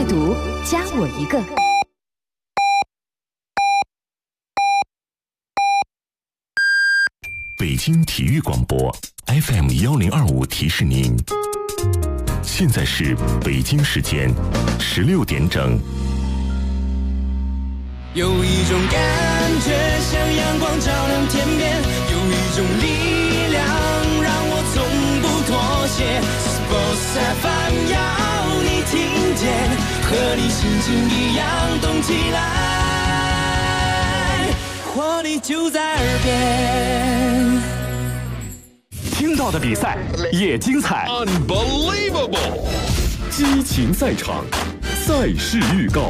读，加我一个。 北京体育广播 FM1025提示您，现在是北京时间16点整。 有一种感觉像阳光照亮天边，有一种力量让我从不妥协。Sports FM 要你听见，和你心情一样动起来，活力就在耳边。 听到的比赛也精彩 Unbelievable 激情赛场，赛事预告。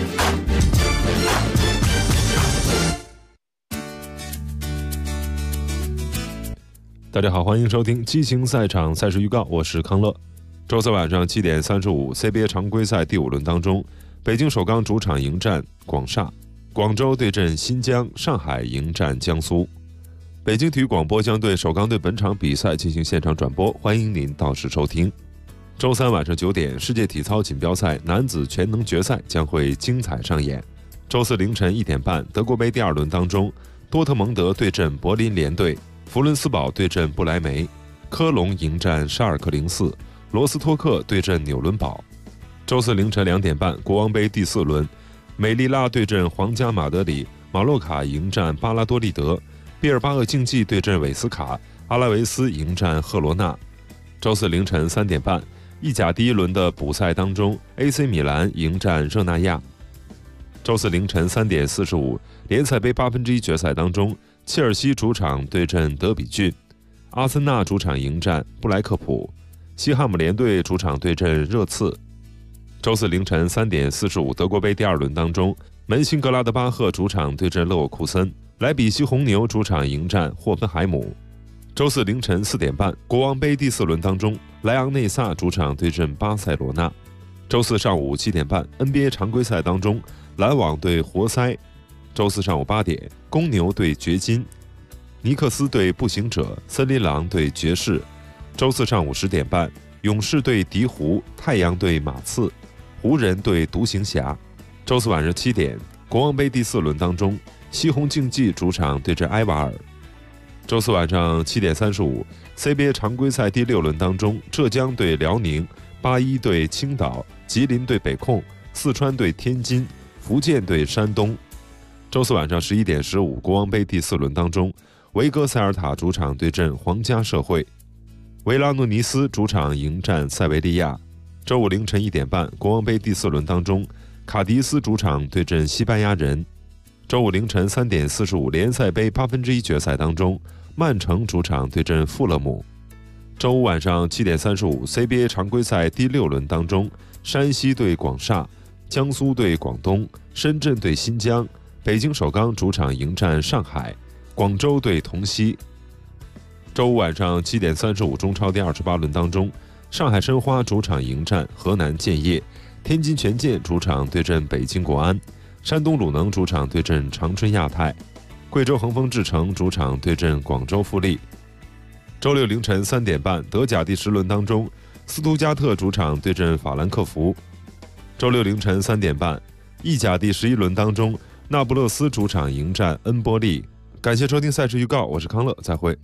大家好，欢迎收听激情赛场赛事预告，我是康乐。周四晚上7点35 CBA 常规赛第5轮当中，北京首钢主场迎战广厦，广州对阵新疆，上海迎战江苏。北京体育广播将对首钢队本场比赛进行现场转播，欢迎您到时收听。周三晚上9点，世界体操锦标赛男子全能决赛将会精彩上演。周四凌晨1点半，德国杯第2轮当中，多特蒙德对阵柏林联队，弗伦斯堡对阵不莱梅，科隆迎战沙尔克零4，罗斯托克对阵纽伦堡。周四凌晨2点半，国王杯第4轮，美利拉对阵皇家马德里，马洛卡迎战巴拉多利德，毕尔巴鄂竞技对阵韦斯卡，阿拉维斯迎战赫罗纳。周四凌晨3点半，意甲第1轮的补赛当中 ，AC 米兰迎战热那亚。周四凌晨3点45，联赛杯1/8决赛当中，切尔西主场对阵德比郡，阿森纳主场迎战布莱克普，西汉姆联队主场对阵热刺。周四凌晨3点45，德国杯第2轮当中，门兴格拉德巴赫主场对阵勒沃库森，莱比锡红牛主场迎战霍芬海姆。周四凌晨4点半，国王杯第4轮当中，莱昂内萨主场对阵巴塞罗那。周四上午7点半， NBA 常规赛当中，篮网对活塞。周四上午8点，公牛对掘金，尼克斯对步行者，森林狼对爵士。周四上午10点半，勇士对鹈鹕，太阳对马刺，湖人对独行侠。周四晚上7点，国王杯第4轮当中，西红竞技主场对阵埃瓦尔。周四晚上7点35 CBA 常规赛第6轮当中，浙江对辽宁，八一对青岛，吉林对北控，四川对天津，福建对山东。周四晚上11点15，国王杯第4轮当中，维戈塞尔塔主场对阵皇家社会，维拉诺尼斯主场迎战塞维利亚。周五凌晨1点半，国王杯第4轮当中，卡迪斯主场对阵西班牙人。周五凌晨3点45，联赛杯1/8决赛当中，曼城主场对阵富勒姆。周五晚上7点35 CBA 常规赛第6轮当中，山西对广厦，江苏对广东，深圳对新疆，北京首钢主场迎战上海，广州对同曦。周五晚上7点35中超第28轮当中，上海申花主场迎战河南建业，天津权健主场对阵北京国安，山东鲁能主场对阵长春亚泰，贵州恒丰智诚主场对阵广州富力。周六凌晨3点半，德甲第10轮当中，斯图加特主场对阵法兰克福。周六凌晨3点半，意甲第11轮当中，那不勒斯主场迎战恩波利。感谢收听赛事预告，我是康乐，再会。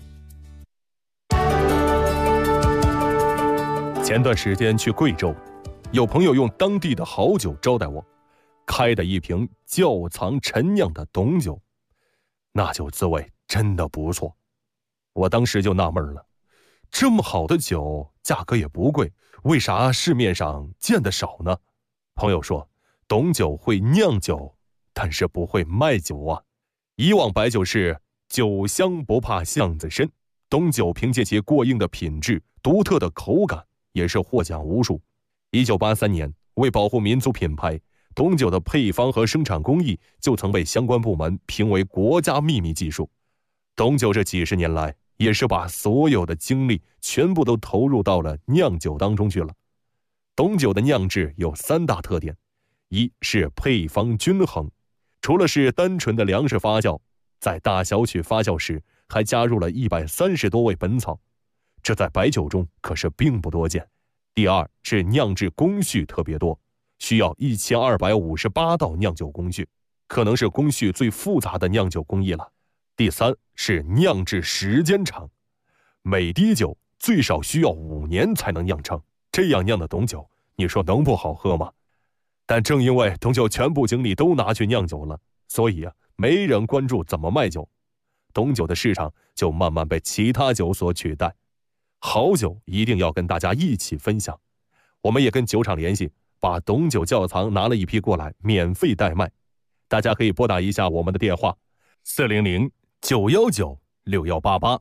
前段时间去贵州，有朋友用当地的好酒招待我，开的一瓶窖藏陈酿的董酒，那酒滋味真的不错。我当时就纳闷了，这么好的酒价格也不贵，为啥市面上见得少呢？朋友说，董酒会酿酒，但是不会卖酒啊。以往白酒是酒香不怕巷子深，董酒凭借其过硬的品质、独特的口感，也是获奖无数。1983年，为保护民族品牌，董酒的配方和生产工艺就曾被相关部门评为国家秘密技术。董酒这几十年来，也是把所有的精力全部都投入到了酿酒当中去了。董酒的酿制有3大特点，一是配方均衡，除了是单纯的粮食发酵，在大小曲发酵时还加入了130多味本草，这在白酒中可是并不多见。第二是酿制工序特别多， 需要1258道酿酒工序，可能是工序最复杂的酿酒工艺了。第3是酿制时间长，每滴酒最少需要5年才能酿成，这样酿的董酒，你说能不好喝吗？但正因为董酒全部精力都拿去酿酒了，所以没人关注怎么卖酒，董酒的市场就慢慢被其他酒所取代。好酒一定要跟大家一起分享，我们也跟酒厂联系，把董酒窖藏拿了一批过来，免费代卖。大家可以拨打一下我们的电话400-919-6188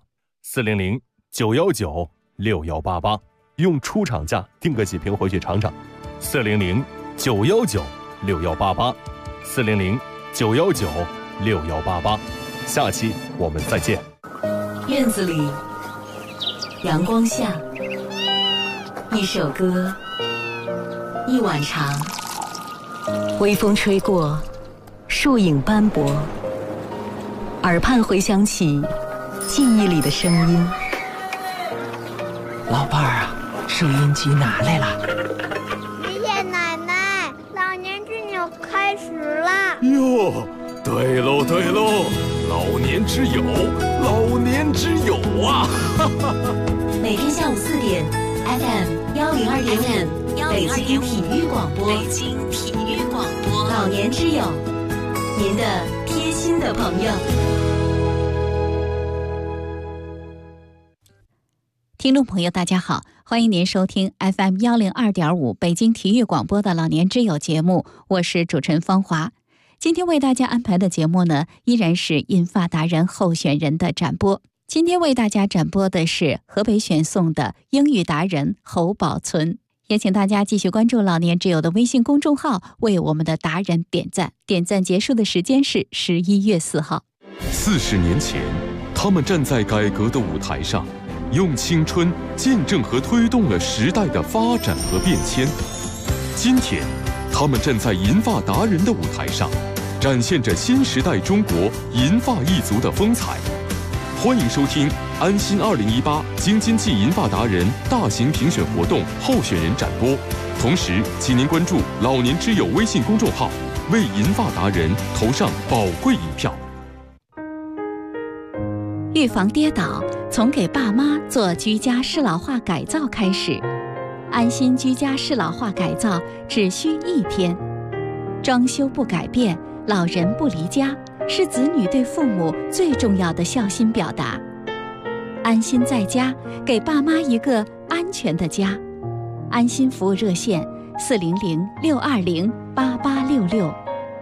400-919-6188，用出厂价订个几瓶回去尝尝。400-919-6188 400-919-6188，下期我们再见。 院子里，阳光下，一首歌，一碗茶，微风吹过，树影斑驳，耳畔回响起记忆里的声音。 老伴儿啊，收音机拿来了。 爷爷奶奶，老年之友开始啦！ 哟，对喽对喽，老年之友，老年之友啊！ 每天下午4点 ，FM 102.5，北京体育广播，北京体育广播，老年之友，您的贴心的朋友。 听众朋友大家好，欢迎您收听 FM 102.5北京体育广播的老年之友节目，我是主持人方华。今天为大家安排的节目呢，依然是银发达人候选人的展播。今天为大家展播的是河北选送的英语达人侯宝存，也请大家继续关注老年之友的微信公众号，为我们的达人点赞。点赞结束的时间是11月4号。 40年前，他们站在改革的舞台上，用青春见证和推动了时代的发展和变迁。今天，他们站在银发达人的舞台上，展现着新时代中国银发一族的风采。欢迎收听安心2018京津冀银发达人大型评选活动候选人展播，同时请您关注老年之友微信公众号，为银发达人投上宝贵一票。 预防跌倒，从给爸妈做居家适老化改造开始。安心居家适老化改造只需1天，装修不改变，老人不离家，是子女对父母最重要的孝心表达。安心在家，给爸妈一个安全的家。安心服务热线400-620-8866。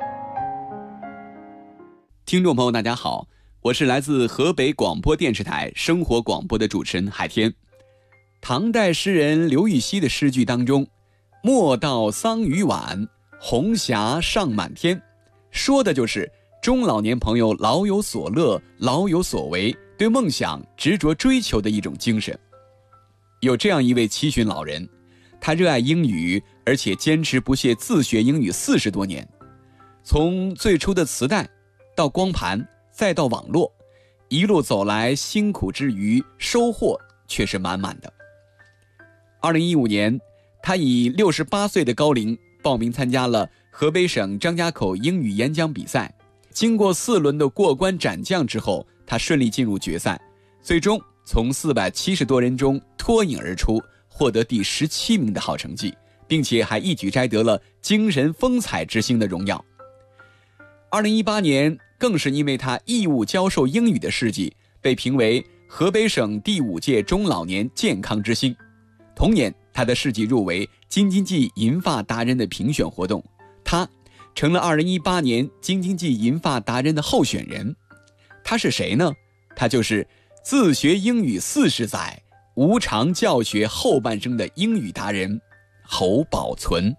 听众朋友大家好，我是来自河北广播电视台生活广播的主持人海天。唐代诗人刘禹锡的诗句当中，莫道桑榆晚，红霞尚满天，说的就是中老年朋友老有所乐，老有所为，对梦想执着追求的一种精神。有这样一位七旬老人，他热爱英语，而且坚持不懈自学英语40多年，从最初的磁带到光盘再到网络，一路走来，辛苦之余收获却是满满的。2015年，他以68岁的高龄报名参加了河北省张家口英语演讲比赛，经过4轮的过关斩将之后，他顺利进入决赛，最终从470多人中脱颖而出，获得第17名的好成绩，并且还一举摘得了精神风采之星的荣耀。2018年，更是因为他义务教授英语的事迹，被评为河北省第5届中老年健康之星。同年，他的事迹入围京津冀银发达人的评选活动，他成了2018年京津冀银发达人的候选人。他是谁呢？他就是自学英语40载，无偿教学后半生的英语达人侯宝存。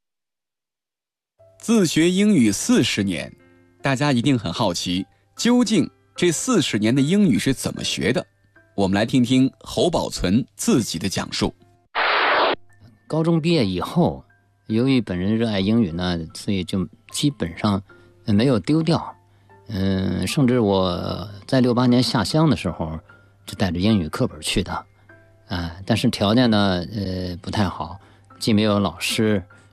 自学英语40年，大家一定很好奇，究竟这40年的英语是怎么学的？我们来听听侯宝存自己的讲述。 高中毕业以后，由于本人热爱英语呢，所以就基本上没有丢掉。甚至我在68年下乡的时候，就带着英语课本去的。但是条件呢，不太好，既没有老师，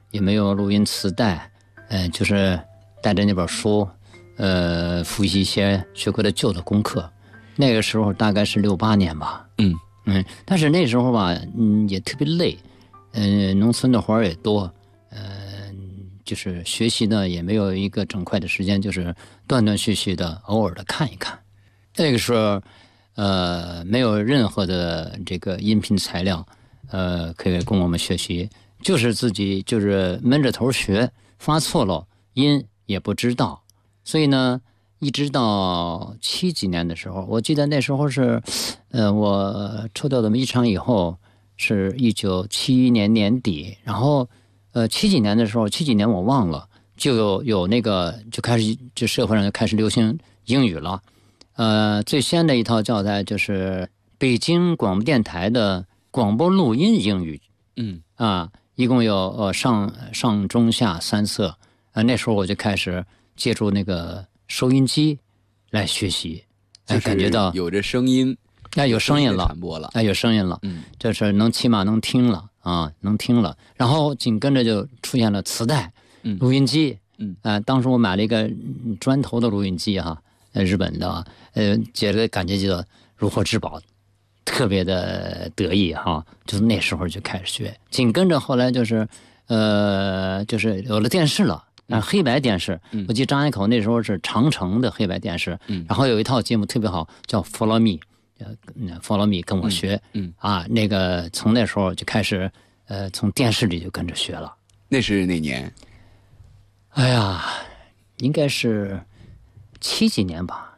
也没有录音磁带，就是带着那本书，复习一些学过的旧的功课。那个时候大概是68年吧。但是那时候吧，也特别累，农村的活儿也多，就是学习呢也没有一个整块的时间，就是断断续续的，偶尔的看一看。那个时候，没有任何的这个音频材料，可以供我们学习，就是自己就是闷着头学，发错了音也不知道，所以呢。一直到70几年的时候，我记得那时候是，我抽调到煤厂以后是1971年年底，然后70几年的时候，70几年我忘了，就有那个就开始就社会上就开始流行英语了，最先的一套教材就是北京广播电台的广播录音英语，一共有上中下3册，那时候我就开始借助那个。收音机来学习，感觉到有着声音， 有声音了， 传播了， 有声音了，这是起码能听了啊，能听了。然后紧跟着就出现了磁带、录音机，当时我买了一个砖头的录音机哈，日本的，觉得感觉就如获至宝，特别的得意哈，就是那时候就开始学。紧跟着后来就是有了电视了。黑白电视，我记得张海口那时候是长城的黑白电视，然后有一套节目特别好，叫 Follow Me，Follow Me 跟我学，那个从那时候就开始，从电视里就跟着学了。 那是哪年？ 哎呀，应该是70几年吧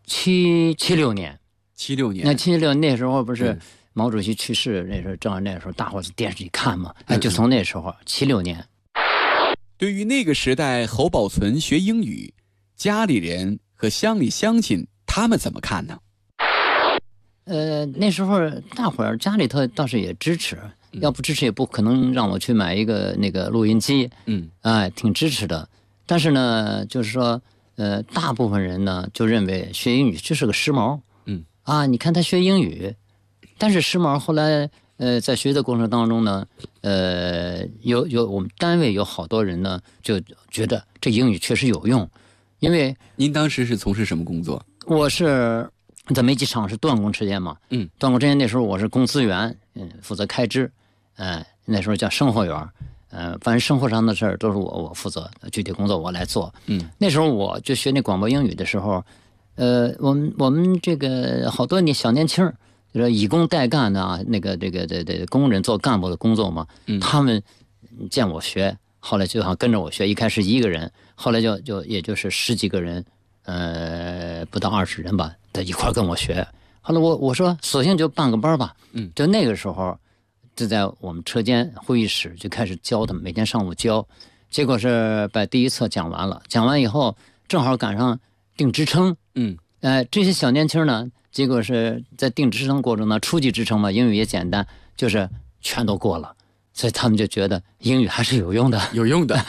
，76年。 76年。 那76那时候不是毛主席去世，那时候正好那时候大伙在电视里看嘛，就从那时候76年。 对于那个时代侯宝存学英语，家里人和乡里乡亲他们怎么看呢？ 那时候大伙儿家里头倒是也支持，要不支持也不可能让我去买一个那个录音机，挺支持的。但是呢，就是说，大部分人呢就认为学英语就是个时髦，你看他学英语，但是时髦后来。在学的过程当中呢，有我们单位有好多人呢，就觉得这英语确实有用，因为您当时是从事什么工作？ 我是在煤机厂是段工期间嘛，段工期间那时候我是公资员，负责开支，那时候叫生活员，反正生活上的事儿都是我负责，具体工作我来做，那时候我就学那广播英语的时候，我们这个好多小年轻儿。就是以工代干的啊，那个这个工人做干部的工作嘛，他们见我学，后来就想跟着我学。一开始1个人，后来就也就是10几个人，不到20人吧，在一块跟我学。后来我说索性就办个班吧，就那个时候就在我们车间会议室就开始教他们，每天上午教。结果是把第1册讲完了，讲完以后正好赶上定职称，这些小年轻呢。结果是在定职称过程呢，初级职称嘛，英语也简单，就是全都过了，所以他们就觉得英语还是有用的， 有用的。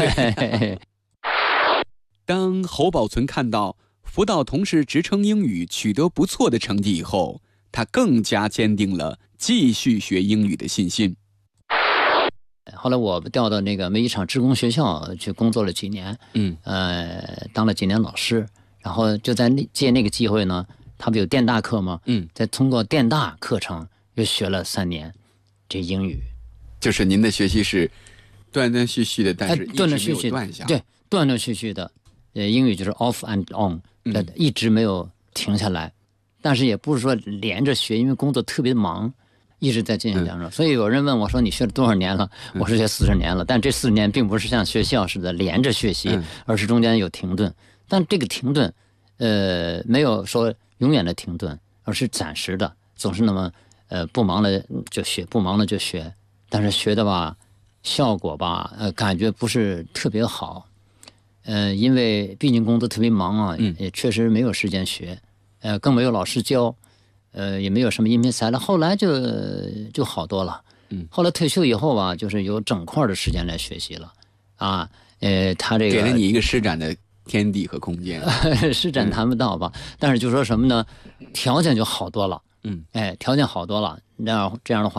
当侯宝存看到辅导同事职称英语取得不错的成绩以后，他更加坚定了继续学英语的信心。 后来我调到那个煤机厂职工学校去工作了几年，当了几年老师，然后就在借那个机会呢。他不有电大课吗？再通过电大课程又学了3年这英语。 就是您的学习是断断续续的，但是一直没有断下。 对，断断续续的，英语就是 off and on，一直没有停下来。但是也不是说连着学，因为工作特别忙，一直在进行当中。所以有人问我说：“你学了多少年了？”我是学40年了，但这40年并不是像学校似的连着学习，而是中间有停顿。但这个停顿，没有说。永远的停顿，而是暂时的，总是那么不忙了就学，不忙了就学，但是学的吧，效果吧，感觉不是特别好，因为毕竟工作特别忙啊，也确实没有时间学，更没有老师教，也没有什么音频材料，后来就好多了，后来退休以后吧，就是有整块的时间来学习了，他这个给了你一个施展的。天地和空间， 施展谈不到吧？但是就说什么呢？条件就好多了，条件好多了。这样的话，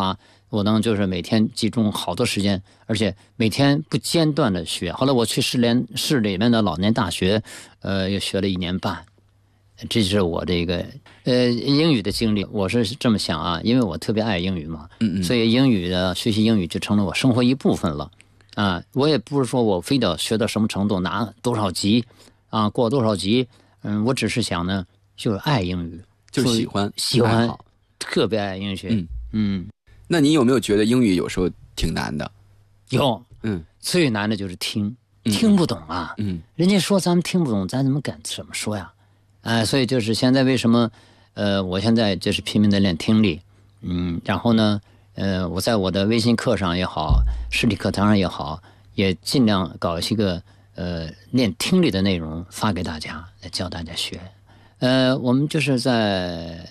我能就是每天集中好多时间，而且每天不间断的学。后来我去市里面的老年大学，又学了1年半。这是我这个英语的经历。我是这么想啊，因为我特别爱英语嘛，所以学习英语就成了我生活一部分了啊。我也不是说我非得学到什么程度，拿多少级啊，过多少级，我只是想呢，就是爱英语， 就喜欢， 特别爱英语。 那你有没有觉得英语有时候挺难的？ 有，最难的就是听不懂啊，人家说咱们听不懂，咱怎么说呀？所以就是现在为什么，我现在就是拼命的练听力，然后呢，我在我的微信课上也好，实体课堂上也好，也尽量搞一些个练听力的内容发给大家，来教大家学。我们就是在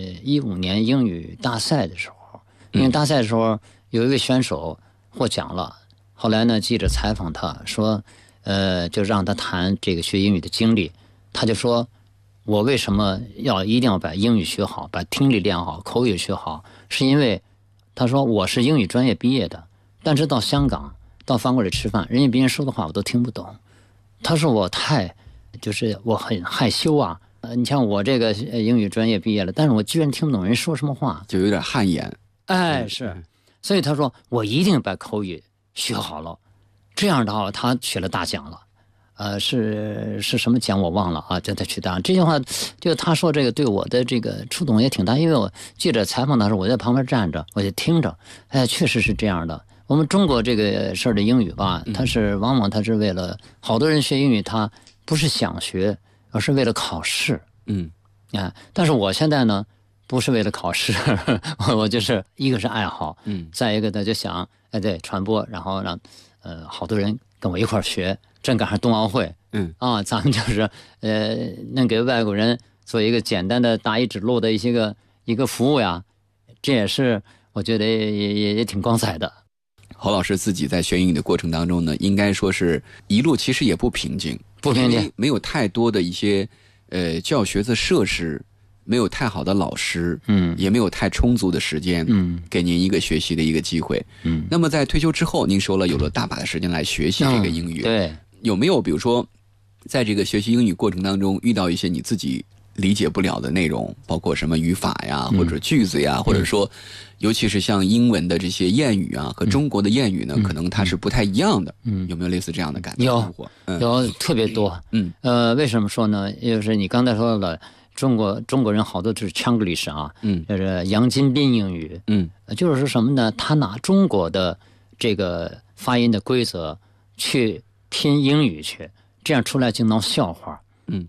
15年英语大赛的时候，因为大赛的时候有一位选手获奖了，后来呢，记者采访他说，就让他谈这个学英语的经历，他就说。我为什么一定要把英语学好，把听力练好，口语学好？是因为他说我是英语专业毕业的，但是到香港到饭馆里吃饭，人家别人说的话我都听不懂。他说我我很害羞啊。你像我这个英语专业毕业了，但是我居然听不懂人说什么话， 就有点汗颜。 是，所以他说我一定把口语学好了，这样的话他取了大奖了。是什么奖我忘了啊，叫他去当。这句话就他说这个对我的这个触动也挺大，因为我记者采访的时候我在旁边站着，我就听着，确实是这样的。我们中国这个事儿的英语吧，往往他是为了好多人学英语，他不是想学，而是为了考试。但是我现在呢，不是为了考试，我就是一个是爱好，再一个呢就想对传播，然后让好多人跟我一块儿学。正赶上冬奥会，咱们就是能给外国人做一个简单的答疑指路的一个服务呀，这也是我觉得也挺光彩的。 侯老师自己在学英语的过程当中呢，应该说是一路其实也不平静，没有太多的一些教学的设施，没有太好的老师，也没有太充足的时间，给您一个学习的一个机会，那么在退休之后，您说了有了大把的时间来学习这个英语， 对。 有没有比如说在这个学习英语过程当中遇到一些你自己理解不了的内容，包括什么语法呀，或者句子呀，或者说尤其是像英文的这些谚语啊和中国的谚语呢，可能它是不太一样的，有没有类似这样的感觉？ 有特别多。为什么说呢？就是你刚才说了，中国人好多就是Chinglish啊，就是洋金宾英语，就是说什么呢？他拿中国的这个发音的规则去拼英语去，这样出来就闹笑话。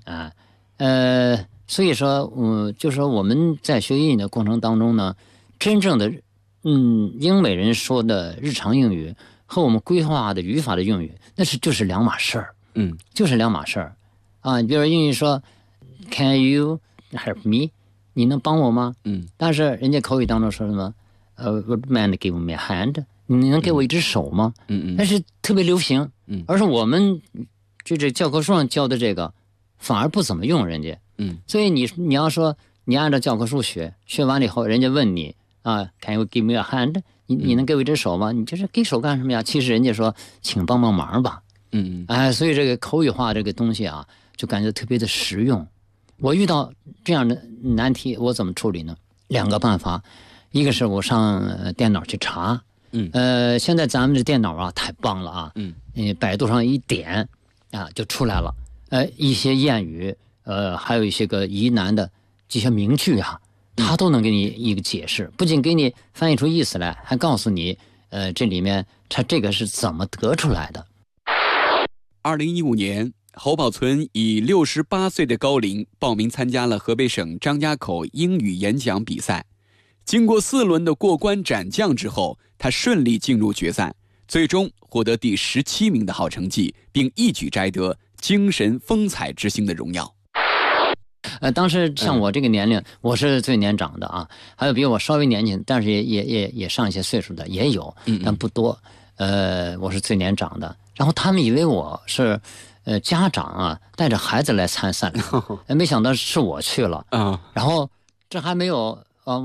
所以说，就是说我们在学英语的过程当中呢，真正的英美人说的日常英语和我们规划的语法的英语，那就是两码事儿。就是两码事儿啊。你比如英语说 Can you help me？ 你能帮我吗？但是人家口语当中说什么Would man give me a hand？ 你能给我一只手吗？但是特别流行。而是我们这教科书上教的这个反而不怎么用人家。所以你要说你按照教科书学完了以后，人家问你啊 Can you give me a hand？ 你能给我一只手吗？你就是给手干什么呀？其实人家说请帮帮忙吧。所以这个口语化这个东西啊，就感觉特别的实用。我遇到这样的难题，我怎么处理呢？2个办法，一个是我上电脑去查。现在咱们这电脑啊太棒了啊，百度上一点啊就出来了，一些谚语，还有一些个疑难的这些名句啊，它都能给你一个解释，不仅给你翻译出意思来，还告诉你，这里面它这个是怎么得出来的。 2015年，侯宝存以68岁的高龄报名参加了河北省张家口英语演讲比赛。经过4轮的过关斩将之后，他顺利进入决赛，最终获得第17名的好成绩，并一举摘得精神风采之星的荣耀。 当时像我这个年龄，我是最年长的啊，还有比我稍微年轻，但是也上一些岁数的也有，但不多。我是最年长的，然后他们以为我是家长啊带着孩子来参赛，没想到是我去了。然后这还没有我们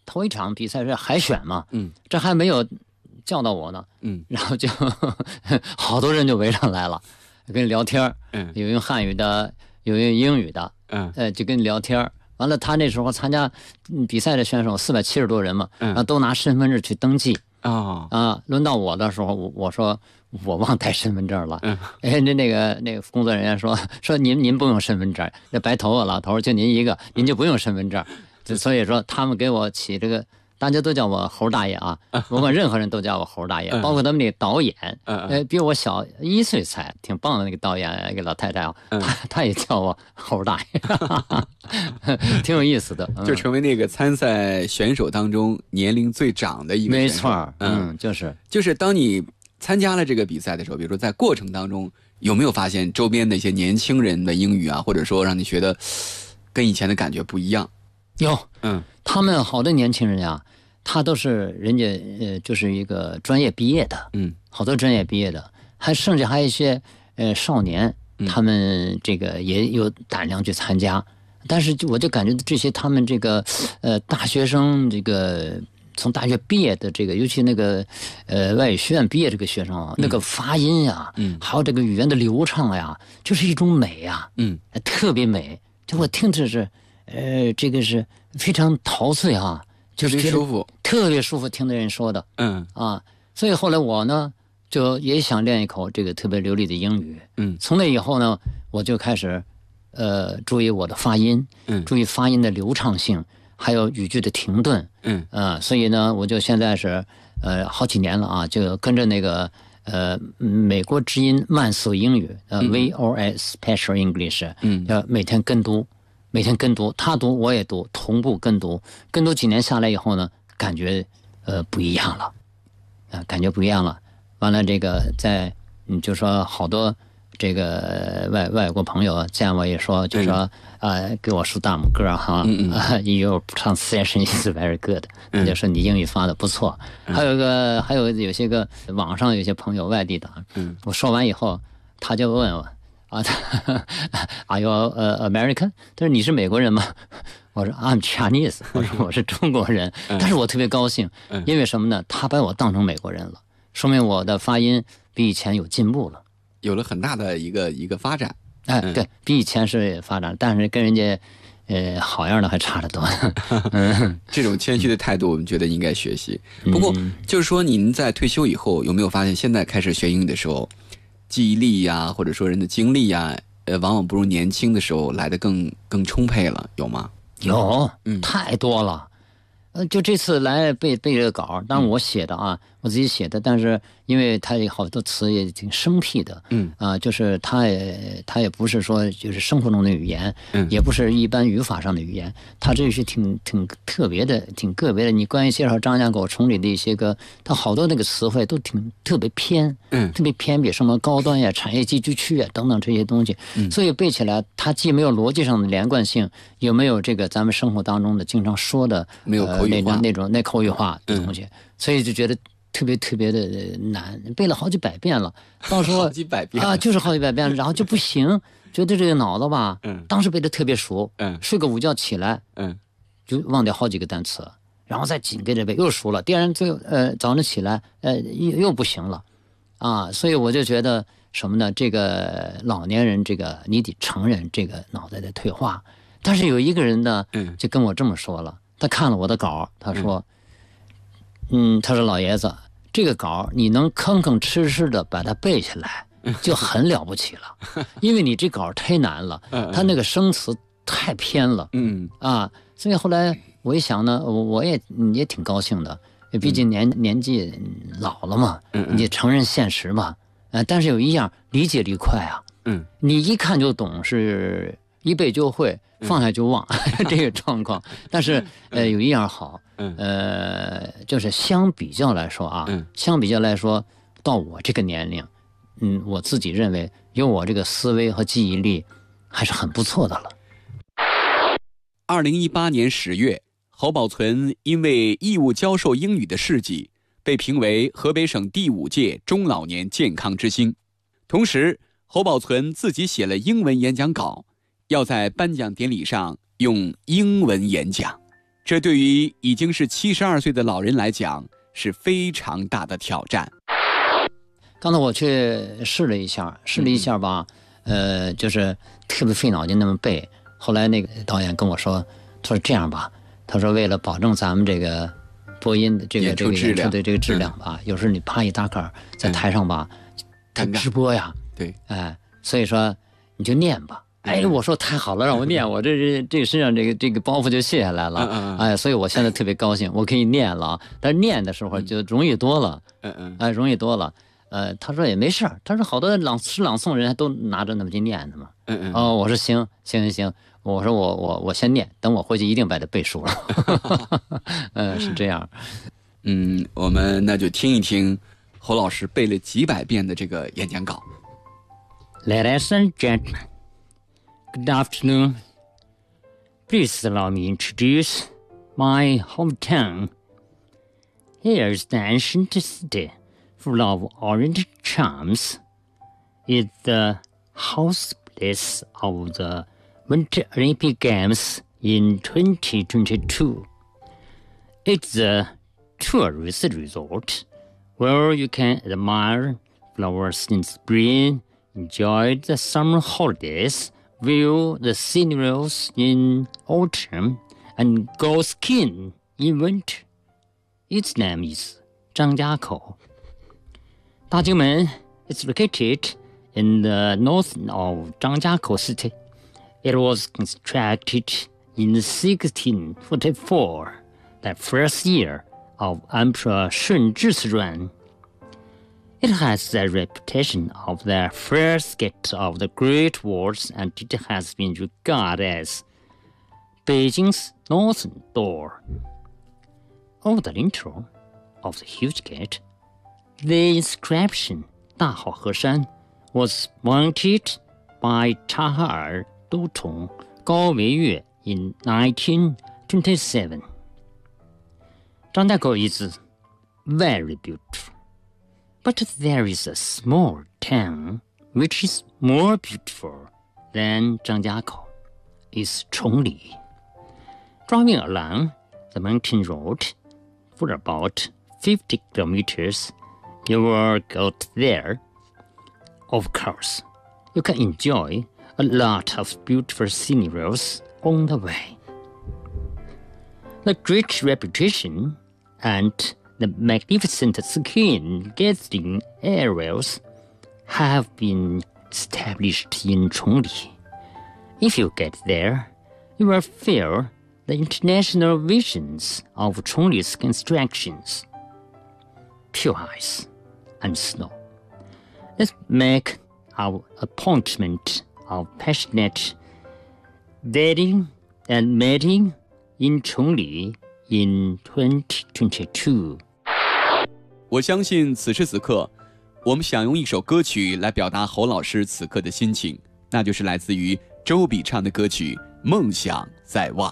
头一场比赛是海选嘛，这还没有叫到我呢，然后就好多人就围上来了，跟你聊天，有用汉语的，有用英语的，就跟你聊天。完了，他那时候参加比赛的选手470多人嘛，然后都拿身份证去登记。轮到我的时候，我说我忘带身份证了。那个工作人员说您不用身份证，这白头发老头就您一个，您就不用身份证。所以说他们给我起这个，大家都叫我猴大爷啊，不管任何人都叫我猴大爷，包括他们那个导演，比我小1岁才，挺棒的那个导演，一个老太太啊，她也叫我猴大爷，挺有意思的， 就成为那个参赛选手当中年龄最长的一个选手。 没错， 就是当你参加了这个比赛的时候，比如说在过程当中，有没有发现周边的一些年轻人的英语啊，或者说让你觉得跟以前的感觉不一样？ 有，他们好多年轻人呀，他都是人家就是一个专业毕业的，好多专业毕业的，甚至还有一些少年，他们这个也有胆量去参加，但是我就感觉这些他们这个大学生，这个从大学毕业的这个，尤其那个外语学院毕业这个学生啊，那个发音呀，还有这个语言的流畅呀，就是一种美呀，特别美，就我听着是。这个是非常陶醉啊，就是特别舒服，听的人说的，所以后来我呢就也想练一口这个特别流利的英语，从那以后呢，我就开始注意我的发音，注意发音的流畅性，还有语句的停顿，所以呢，我就现在是好几年了啊，就跟着那个美国之音慢速英语VOS Special English，要每天跟读。他读我也读，同步跟读几年下来以后呢，感觉不一样了，完了这个就说好多这个外国朋友见我也说，就说给我竖大拇哥哈，Your pronunciation is very good，他就说你英语发的不错。还有些个网上有些朋友外地的，我说完以后，他就问我。Are you American？ 他说你是美国人吗？我说 I'm Chinese， 我说我是中国人，但是我特别高兴，因为什么呢？他把我当成美国人了，说明我的发音比以前有进步了， 有了很大的一个发展。 对比以前是发展，但是跟人家好样的还差得多。 这种谦虚的态度，我们觉得应该学习。不过就是说，您在退休以后有没有发现，现在开始学英语的时候？记忆力呀，或者说人的精力呀，往往不如年轻的时候来得更充沛了，有吗？ 有，太多了。就这次来背这个稿，当然我写的啊，我自己写的，但是因为它有好多词也挺生僻的，就是它也不是说就是生活中的语言，也不是一般语法上的语言，它这是挺特别的，挺个别的。你关于介绍张家口崇礼的一些个，它好多那个词汇都挺特别偏，特别偏僻，什么高端呀、产业集聚区啊等等这些东西，所以背起来它既没有逻辑上的连贯性，也没有这个咱们生活当中的经常说的没有口语化那口语化的东西，所以就觉得特别的难，背了好几百遍了，到时候好几百遍啊，就是好几百遍，然后就不行，觉得这个脑子吧，当时背的特别熟，睡个午觉起来，就忘掉好几个单词，然后再紧跟着背又熟了，第二天早上起来又不行了，啊，所以我就觉得什么呢？这个老年人，这个你得承认这个脑袋的退化，但是有一个人呢，就跟我这么说了。他看了我的稿，他说，他说老爷子，这个稿你能吭吭哧哧的把它背下来，就很了不起了，因为你这稿太难了，他那个生词太偏了，所以后来我一想呢，我也挺高兴的，毕竟年纪老了嘛，你承认现实嘛，但是有一样理解力快啊，你一看就懂，是一背就会。放下就忘这个状况，但是有一样好，就是相比较来说啊，到我这个年龄，我自己认为有我这个思维和记忆力还是很不错的了。 2018年10月，侯宝存因为义务教授英语的事迹，被评为河北省第5届中老年健康之星。同时，侯宝存自己写了英文演讲稿。要在颁奖典礼上用英文演讲， 这对于已经是72岁的老人来讲是非常大的挑战。 刚才我去试了一下吧，就是特别费脑筋那么背。后来那个导演跟我说，他说这样吧，他说为了保证咱们这个播音的这个演出的这个质量吧，有时候你趴一大杆在台上吧，他直播呀， 对， 所以说你就念吧。我说太好了，让我念，我这个身上这个包袱就卸下来了。所以我现在特别高兴，我可以念了。但是念的时候就容易多了，容易多了。他说也没事儿，他说好多朗诵人都拿着那么去念的嘛。我说行，我说我先念，等我回去一定把它背熟了。是这样。 我们那就听一听侯老师背了几百遍的这个演讲稿。 Ladies and gentlemen, good afternoon. Please allow me to introduce my hometown. Here is the ancient city full of orange charms. It's the birthplace of the Winter Olympic Games in 2022. It's a tourist resort where you can admire flowers in spring, enjoy the summer holidays, view the sceneries in autumn, and go skiing in winter. Its name is 张家口. 大金门 is located in the north of 张家口 city. It was constructed in 1644, the first year of Emperor 顺治之reign. It has the reputation of the first gate of the Great Walls, and it has been regarded as Beijing's northern door. Over the lintel of the huge gate, the inscription 大好河山 was mounted by 察哈尔都统高维岳 in 1927. 张家口 is very beautiful, but there is a small town which is more beautiful than 张家口, is 崇礼. Driving along the mountain road for about 50 kilometers, you will get there. Of course, you can enjoy a lot of beautiful sceneries on the way. The great reputation and the magnificent skiing gathering areas have been established in Chongli. If you get there, you will feel the international visions of Chongli's constructions. Pure ice and snow. Let's make our appointment of passionate dating and mating in Chongli in 2022. 我相信此时此刻，我们想用一首歌曲来表达侯老师此刻的心情，那就是来自于周笔畅的歌曲《梦想在望》。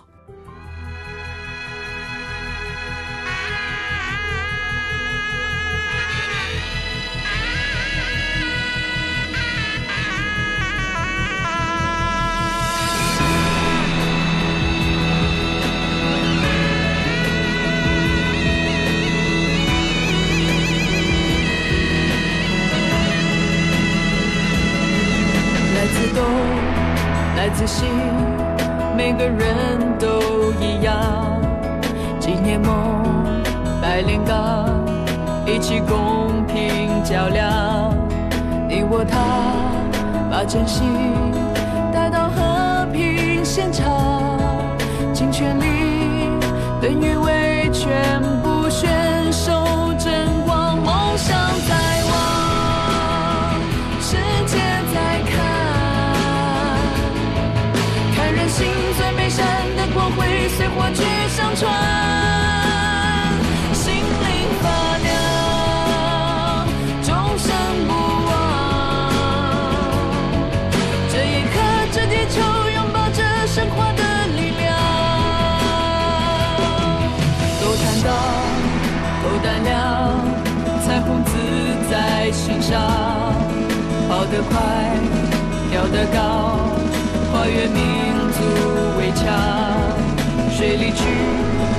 来自心，每个人都一样。纪念梦，白莲港，一起公平较量。你我他，把真心带到和平现场，尽全力等于为全部选手争光。梦想在望，世界在看。人性最美善的光辉随火炬相传，心灵发亮，终身不忘。这一刻，这地球拥抱着神话的力量。够坦荡，够胆量，彩虹自在心上。跑得快，跳得高，跨越民族围墙，水里去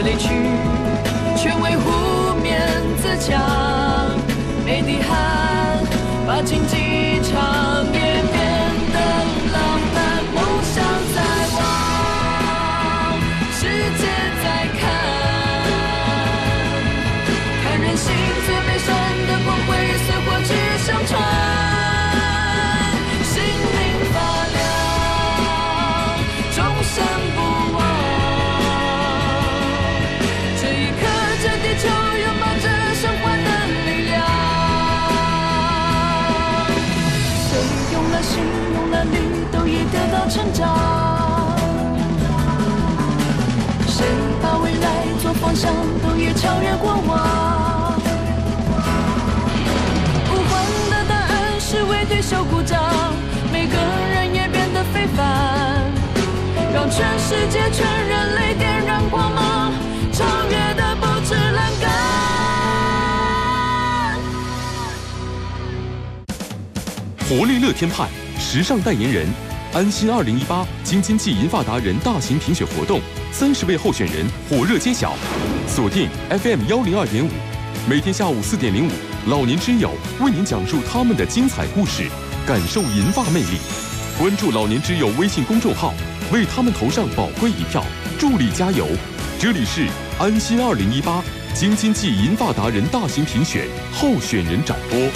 离去，却为湖面自强。没滴汗，把竞技场也变得浪漫。梦想在望，世界在看，看人性最美善的光辉随火炬相传，心灵发亮，终身不忘。这一刻，这地球拥抱着神话的力量。谁用了心，用了力，都已得到成长。谁把未来做方向，都已超越过往。不换的答案是为对手鼓掌，每个人也变得非凡，让全世界、全人类点燃光芒，超越的不止栏杆。 活力乐天派时尚代言人，安心2018京津冀银发达人大型评选活动，30位候选人火热揭晓。锁定 FM102.5，每天下午4点05，老年之友为您讲述他们的精彩故事，感受银发魅力。关注老年之友微信公众号，为他们投上宝贵一票，助力加油。这里是安心2018京津冀银发达人大型评选候选人展播。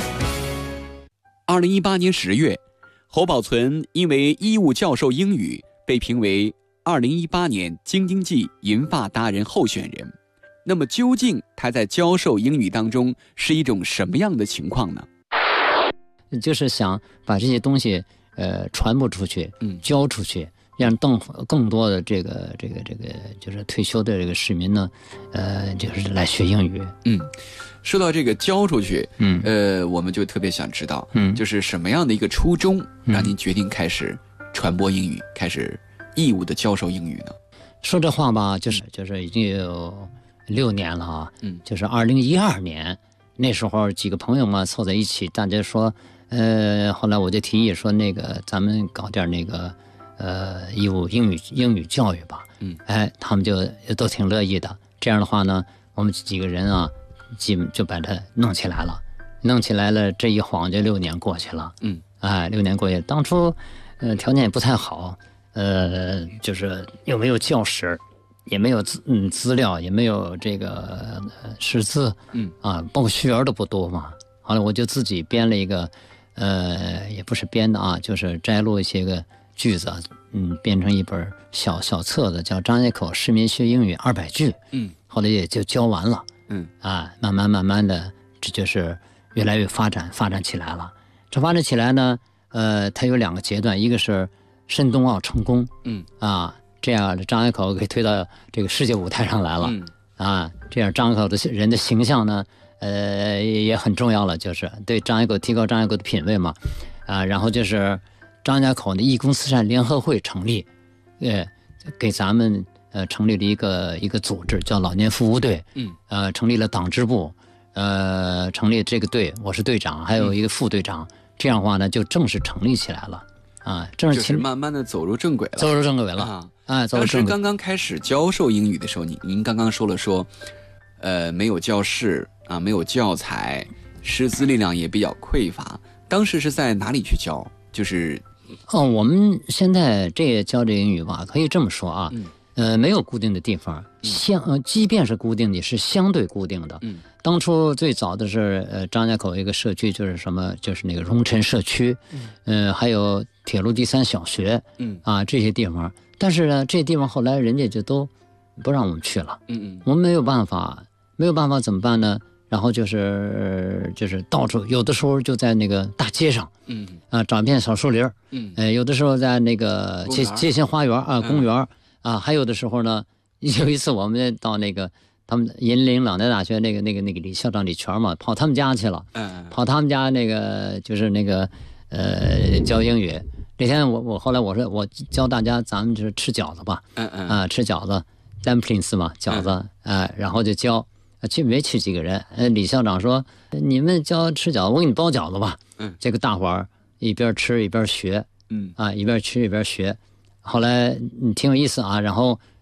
2018年10月，侯宝存因为义务教授英语被评为2018年京津冀银发达人候选人。那么究竟他在教授英语当中是一种什么样的情况呢？ 就是想把这些东西传播出去，教出去，让更多的这个就是退休的这个市民呢，就是来学英语。 说到这个教出去，我们就特别想知道，就是什么样的一个初衷让您决定开始传播英语，开始义务的教授英语呢？ 说这话吧，就是已经有6年了啊，就是2012年那时候几个朋友嘛凑在一起，大家说，后来我就提议说，那个咱们搞点那个义务英语教育吧，他们就都挺乐意的。这样的话呢，我们几个人啊，基本就把它弄起来了，这一晃就6年过去了，6年过去，当初条件也不太好，就是又没有教室，也没有资料，也没有这个识字，包括学员都不多嘛。后来我就自己编了一个，也不是编的啊，就是摘录一些个句子，编成一本小册子，叫《张家口市民学英语200句》。后来也就教完了。慢慢的，这就是越来越发展起来了。这发展起来呢，它有2个阶段，一个是申冬奥成功，这样张家口可以推到这个世界舞台上来了，这样张家口的人的形象呢，也很重要了，就是对张家口提高张家口的品位嘛，然后就是张家口的义工慈善联合会成立，给咱们成立了一个组织叫老年服务队，成立了党支部，成立这个队，我是队长，还有一个副队长，这样的话呢就正式成立起来了。 就是慢慢的走入正轨了。当时刚刚开始教授英语的时候，您刚刚说了没有教室啊，没有教材，师资力量也比较匮乏。当时是在哪里去教？就是我们现在教这英语吧，可以这么说啊，没有固定的地方，即便是固定的，是相对固定的。当初最早的是张家口一个社区，就是那个荣辰社区，还有铁路第3小学，这些地方。但是呢，这些地方后来人家就都不让我们去了，我们没有办法怎么办呢？然后就是到处，有的时候就在那个大街上，找一片小树林，有的时候在那个街心花园公园还有的时候呢，有一次我们到那个他们银陵朗代大学那个李校长李全嘛，跑他们家去了，跑他们家那个就是那个教英语。那天我后来我说我教大家，咱们就是吃饺子吧，吃饺子 dumplings 嘛，饺子，然后就教。没去几个人，李校长说你们教吃饺子，我给你包饺子吧。这个大伙儿一边吃一边学，一边吃一边学。后来挺有意思啊。然后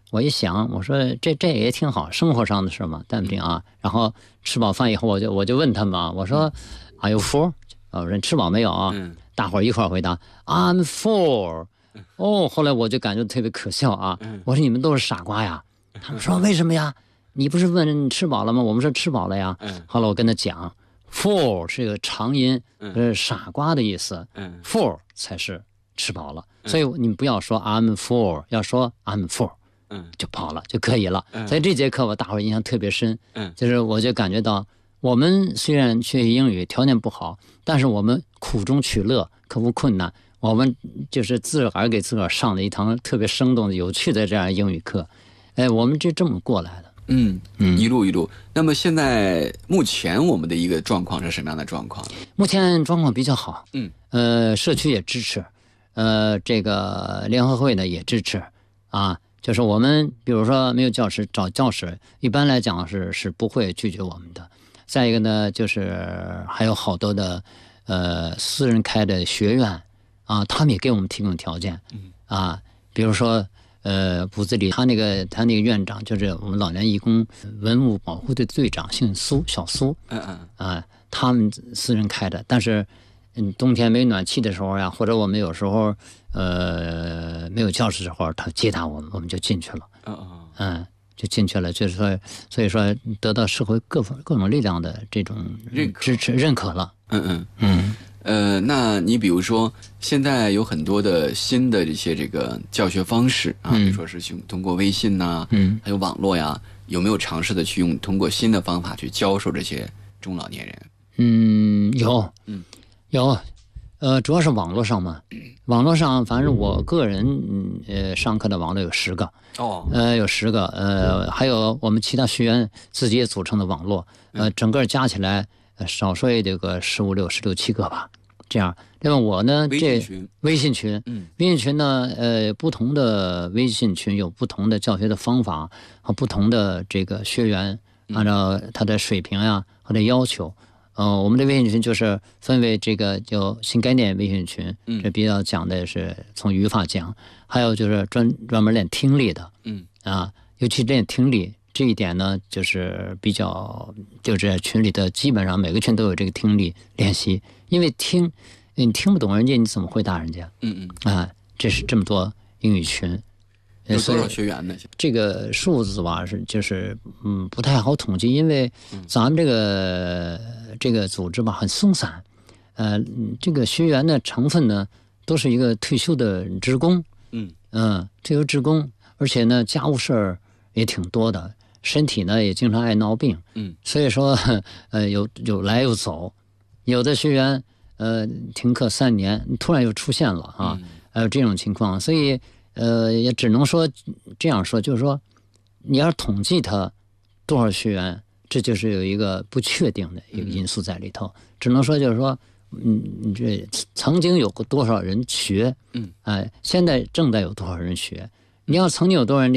我一想，我说这也挺好，生活上的事嘛，对不对啊？然后吃饱饭以后，我就问他们啊，我说 Are you full？ 我说吃饱没有啊？大伙儿一块儿回答 I'm full。哦，后来我就感觉特别可笑啊！我说你们都是傻瓜呀！他们说为什么呀？你不是问吃饱了吗？我们说吃饱了呀。后来我跟他讲 ，full 是个长音，傻瓜的意思。full 才是吃饱了。所以你们不要说 I'm full， 要说 I'm full。就跑了就可以了。所以这节课我大伙儿印象特别深。就是我就感觉到，我们虽然学习英语条件不好，但是我们苦中取乐，克服困难。我们就是自个儿给自个儿上了一堂特别生动的、有趣的这样英语课，我们这么过来的。 一路一路。那么现在目前我们的一个状况是什么样的状况？ 目前状况比较好。社区也支持，这个联合会呢也支持啊。就是我们比如说没有教室找教室，一般来讲是不会拒绝我们的。再一个呢，就是还有好多的私人开的学院。啊，他们也给我们提供条件，比如说，骨子里他那个院长就是我们老年义工文物保护队队长，姓苏，小苏，他们私人开的，但是，冬天没暖气的时候呀，或者我们有时候，没有教室的时候，他接待我们，我们就进去了，就进去了，就是说，所以说得到社会各种力量的这种支持认可了， 那你比如说，现在有很多的新的这个教学方式啊，比如说是通过微信呐，还有网络呀，有没有尝试的去通过新的方法去教授这些中老年人？ 有，主要是网络上嘛，网络上反正我个人上课的网络有10个，有10个，还有我们其他学员自己也组成的网络，整个加起来少说也得个15、16、17个吧。这样，另外我呢，微信群，微信群呢，不同的微信群有不同的教学的方法和不同的这个学员按照他的水平呀和他要求，我们的微信群就是分为这个叫新概念微信群，这比较讲的是从语法讲，还有就是专门练听力的，尤其练听力。这一点呢，就是比较，就是群里的基本上每个群都有这个听力练习，因为你听不懂人家，你怎么回答人家？这是这么多英语群， 有多少学员呢？ 这个数字吧就是不太好统计，因为咱们这个组织吧很松散，这个学员的成分呢都是一个退休的职工，退休职工，而且呢家务事儿也挺多的。身体呢也经常爱闹病，所以说有来有走，有的学员停课3年，突然又出现了啊，还有这种情况，所以也只能说这样说，就是说你要统计他多少学员，这就是有一个不确定的一个因素在里头，只能说就是说，这曾经有过多少人学，现在正在有多少人学。你要曾经有多少人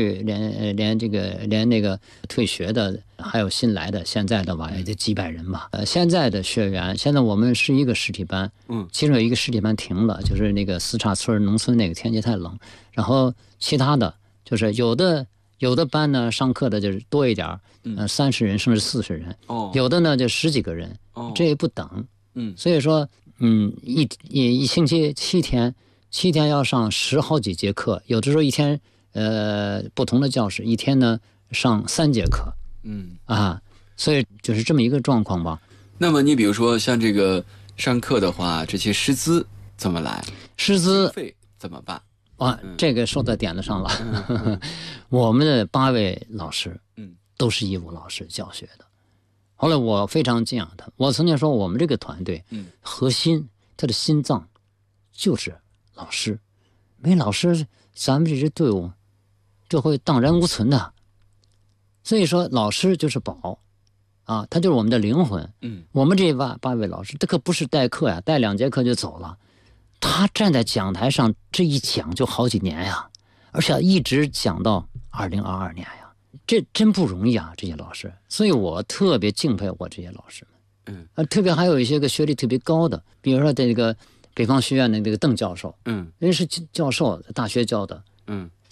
连那个退学的，还有新来的，现在的吧也就几百人吧。现在的学员，现在我们是一个实体班，其中有一个实体班停了，就是那个四岔村农村那个天气太冷，然后其他的就是有的班呢上课的就是多一点，30人甚至40人，有的呢就10几个人，这也不等，所以说一星期7天要上10好几节课，有的时候一天不同的教室一天呢上3节课，所以就是这么一个状况吧。 那么你比如说像这个上课的话，这些师资怎么来？ 师资费怎么办？ 这个说到点子上了。我们的8位老师，都是义务老师教学的。后来我非常敬仰他，我曾经说我们这个团队，核心他的心脏就是老师，没老师，咱们这支队伍就会荡然无存的。所以说，老师就是宝，他就是我们的灵魂。我们这8位老师，他可不是代课呀，带2节课就走了。他站在讲台上，这一讲就好几年呀，而且一直讲到2022年呀，这真不容易啊，这些老师。所以我特别敬佩我这些老师们。特别还有一些个学历特别高的，比如说这个北方学院的那个邓教授，人是教授，大学教的，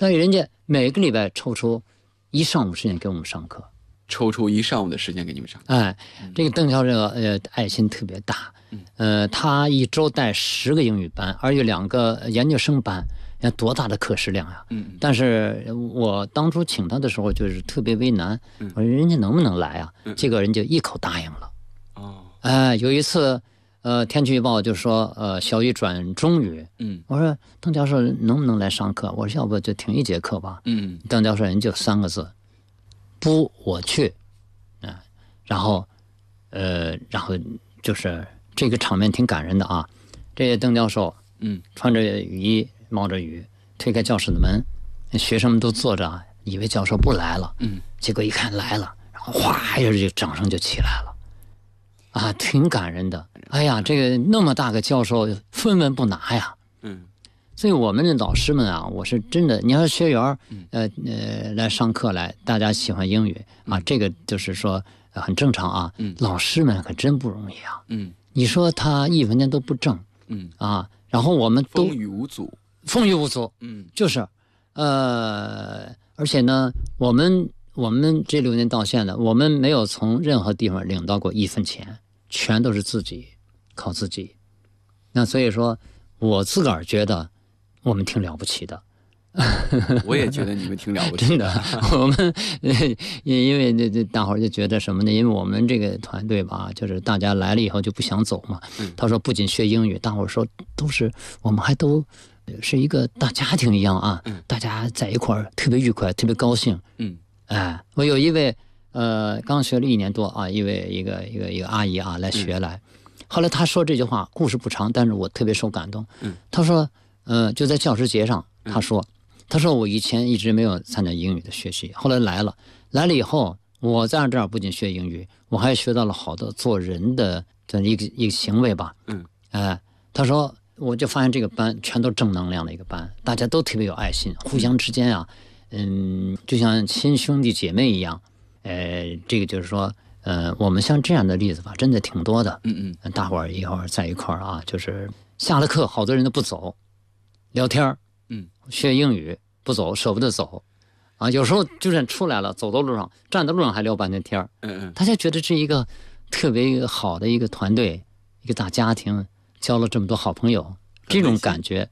所以人家每个礼拜抽出1上午时间给我们上课， 抽出1上午的时间给你们上课。 哎，这个邓教授爱心特别大，他1周带10个英语班，而有2个研究生班，你看多大的课时量呀！但是我当初请他的时候就是特别为难，我说人家能不能来啊？结果人家一口答应了。有一次，天气预报就说小雨转中雨，我说邓教授能不能来上课？我说要不就停1节课吧。邓教授人就3个字：不，我去。然后就是这个场面挺感人的啊。这邓教授，穿着雨衣，冒着雨，推开教室的门，学生们都坐着，以为教授不来了，结果一看来了，然后哗一下这掌声就起来了。挺感人的。哎呀，这个那么大个教授分文不拿呀。所以我们的老师们啊，我是真的，你要学员来上课来，大家喜欢英语啊，这个就是说很正常啊。老师们可真不容易啊。你说他1分钱都不挣，然后我们都风雨无阻， 就是，而且呢，我们这6年到现在，我们没有从任何地方领到过1分钱，全都是自己靠自己。那所以说，我自个儿觉得我们挺了不起的。 我也觉得你们挺了不起真的。我们因为这大伙儿就觉得什么呢？因为我们这个团队吧，就是大家来了以后就不想走嘛。他说不仅学英语，大伙儿说都是我们还都是一个大家庭一样啊，大家在一块儿特别愉快，特别高兴。我有一位刚学了1年多啊，一个阿姨啊来学来，后来她说这句话，故事不长，但是我特别受感动。她说就在教师节上，她说我以前一直没有参加英语的学习，后来来了以后，我在这儿不仅学英语，我还学到了好多做人的一个行为吧。她说我就发现这个班全都正能量的一个班，大家都特别有爱心，互相之间啊，就像亲兄弟姐妹一样。这个就是说，我们像这样的例子吧，真的挺多的。大伙儿一会儿在一块儿啊，就是下了课，好多人都不走，聊天学英语不走，舍不得走，啊，有时候就算出来了，走到路上，站在路上还聊半天天大家觉得这一个特别好的一个团队，一个大家庭，交了这么多好朋友，这种感觉，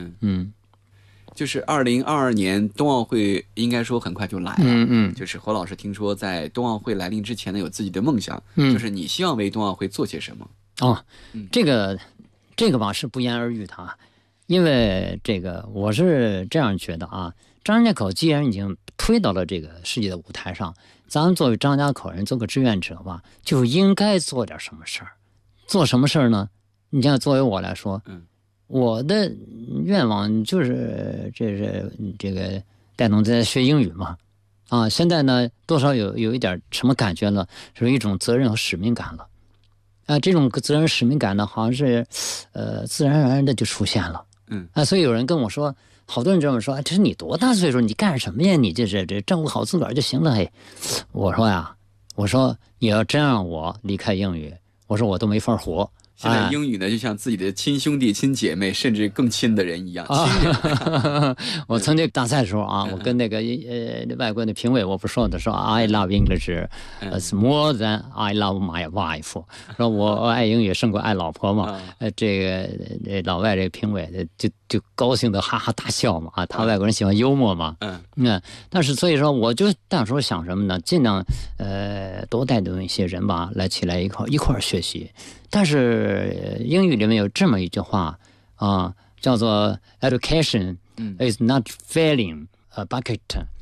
就是2022年冬奥会应该说很快就来了。就是侯老师听说在冬奥会来临之前呢，有自己的梦想，就是你希望为冬奥会做些什么？ 这个吧是不言而喻的啊，因为这个我是这样觉得啊，张家口既然已经推到了这个世界的舞台上，咱们作为张家口人，做个志愿者吧，就应该做点什么事儿。做什么事儿呢？你像作为我来说，我的愿望就是这个带动大家学英语嘛，现在呢多少有一点什么感觉了，是一种责任和使命感了，这种责任使命感呢，好像是自然而然的就出现了，所以有人跟我说，好多人这么说，这是你多大岁数，你干什么呀？你这照顾好自个儿就行了。嘿，我说你要真让我离开英语，我说我都没法活。 现在英语呢，就像自己的亲兄弟、亲姐妹，甚至更亲的人一样。 我曾经大赛的时候啊，我跟那个外国的评委，我不说的说 I love English it's more than I love my wife， 说我爱英语胜过爱老婆嘛。这个老外这个评委就高兴的哈哈大笑嘛，他外国人喜欢幽默嘛。但是所以说，我就那时候想什么呢？尽量多带动一些人吧，起来一块儿学习。但是英语里面有这么一句话叫做 education is not filling a bucket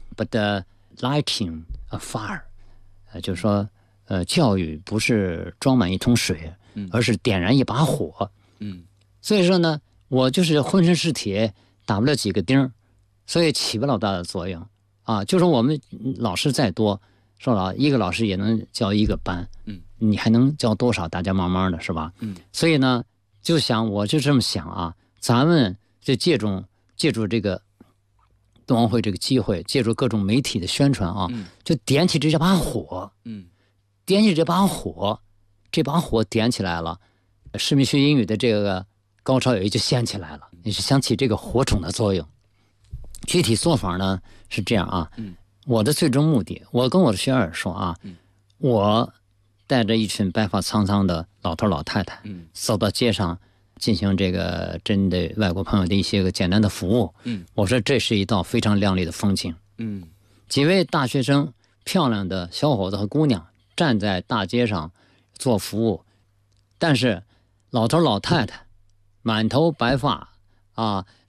but lighting a fire，就是说教育不是装满一桶水，而是点燃一把火。所以说呢，我就是浑身是铁，打不了几个钉，所以起不了大的作用就说我们老师再多，说了一个老师也能教一个班，你还能教多少？大家慢慢的是吧？所以呢，我就这么想咱们就借助这个冬奥会这个机会，借助各种媒体的宣传就点起这把火，点起这把火，这把火点起来了，市民学英语的这个高潮也就掀起来了，你是想起这个火种的作用。 具体做法呢是这样啊，我的最终目的，我跟我的学员说啊，我带着一群白发苍苍的老头老太太，走到街上进行这个针对外国朋友的一些个简单的服务。我说这是一道非常亮丽的风景。几位大学生，漂亮的小伙子和姑娘站在大街上做服务，但是老头老太太满头白发啊，